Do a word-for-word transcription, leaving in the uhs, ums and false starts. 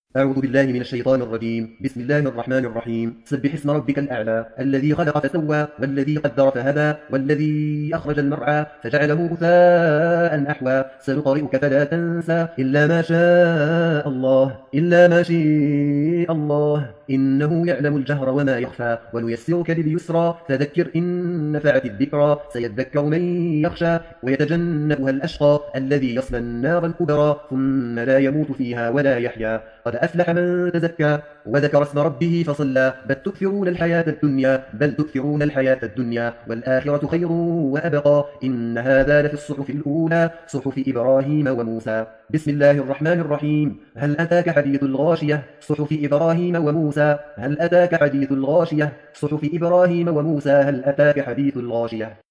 أعوذ بالله من الشيطان الرجيم. بسم الله الرحمن الرحيم. سبح اسم ربك الأعلى الذي خلق فسوى والذي قدر فهدى والذي أخرج المرعى فجعله غثاء أحوى سنقرئك فلا تنسى إلا ما شاء الله إلا ما شاء الله إنه يعلم الجهر وما يخفى ونيسرك لليسرى فذكر إن نفعت الذكرى سيذكر من يخشى ويتجنبها الأشقى الذي يصلى النار الكبرى ثم لا يموت فيها ولا يحيا قد أفلح من تزكى وذكر اسم ربه فصلى بل تؤثرون الحياة الدنيا بل تؤثرون الحياة الدنيا والآخرة خير وأبقى إن هذا لفي الصحف الأولى صحف إبراهيم وموسى. بسم الله الرحمن الرحيم. هل أتاك حديث الغاشية صحف إبراهيم وموسى هل أتاك حديث الغاشية صحف إبراهيم وموسى هل أتاك حديث الغاشية.